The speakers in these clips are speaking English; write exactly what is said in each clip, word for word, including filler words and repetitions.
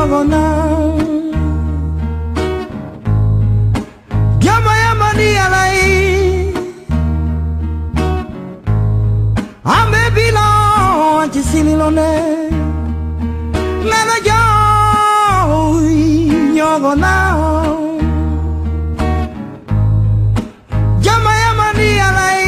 nyogona Yama yama ni alai Ame bilon chisililone Nana yo nyogona Yama yama ni alai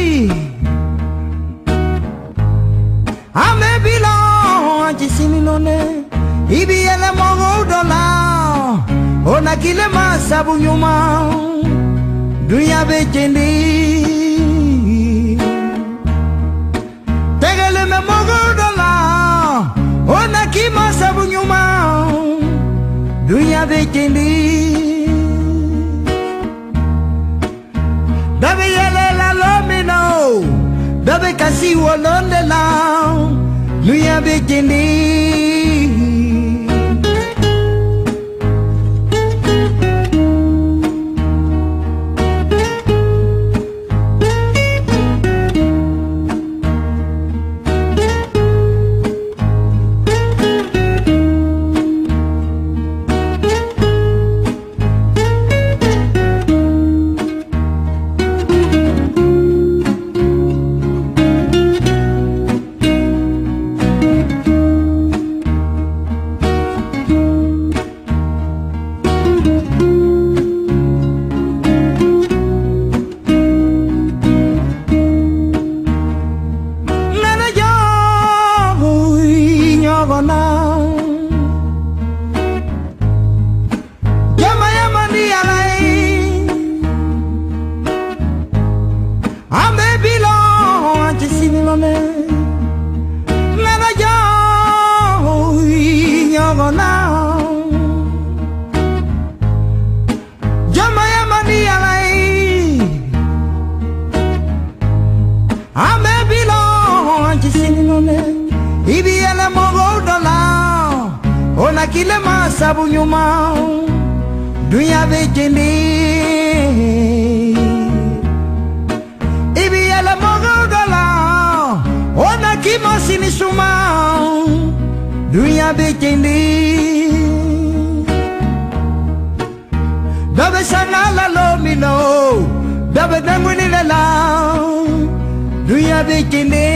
Ame bilon chisililone Ibi ele mogo dola Ona kile masabu nyuma Dunya bechendi Tegele me mogo dola Ona kile masabu nyuma Dunya bechendi Dabe yele la lomino Dabe kasi wolonde la Dunya bechendi Yama yama ni alai Ame bilon chisililone Nana yo nyogona Yama yama ni alai Ame bilon chisililone Ibi ele mogo dola Ona kile masabu nyuma Dunya bechendi Ibi ele mogo dola Ona kimo sini suma Dunya bechendi Dabe sana la lomino Dabe demuni la la Dunya bechendi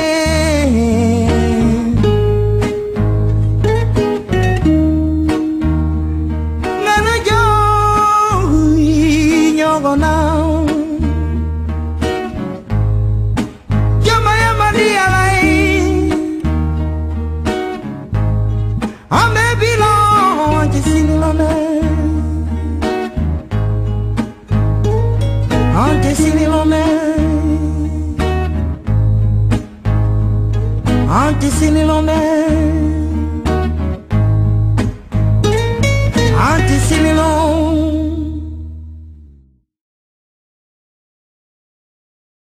Yama yama ni alai Ame bilon chisililone Chisililone Chisililone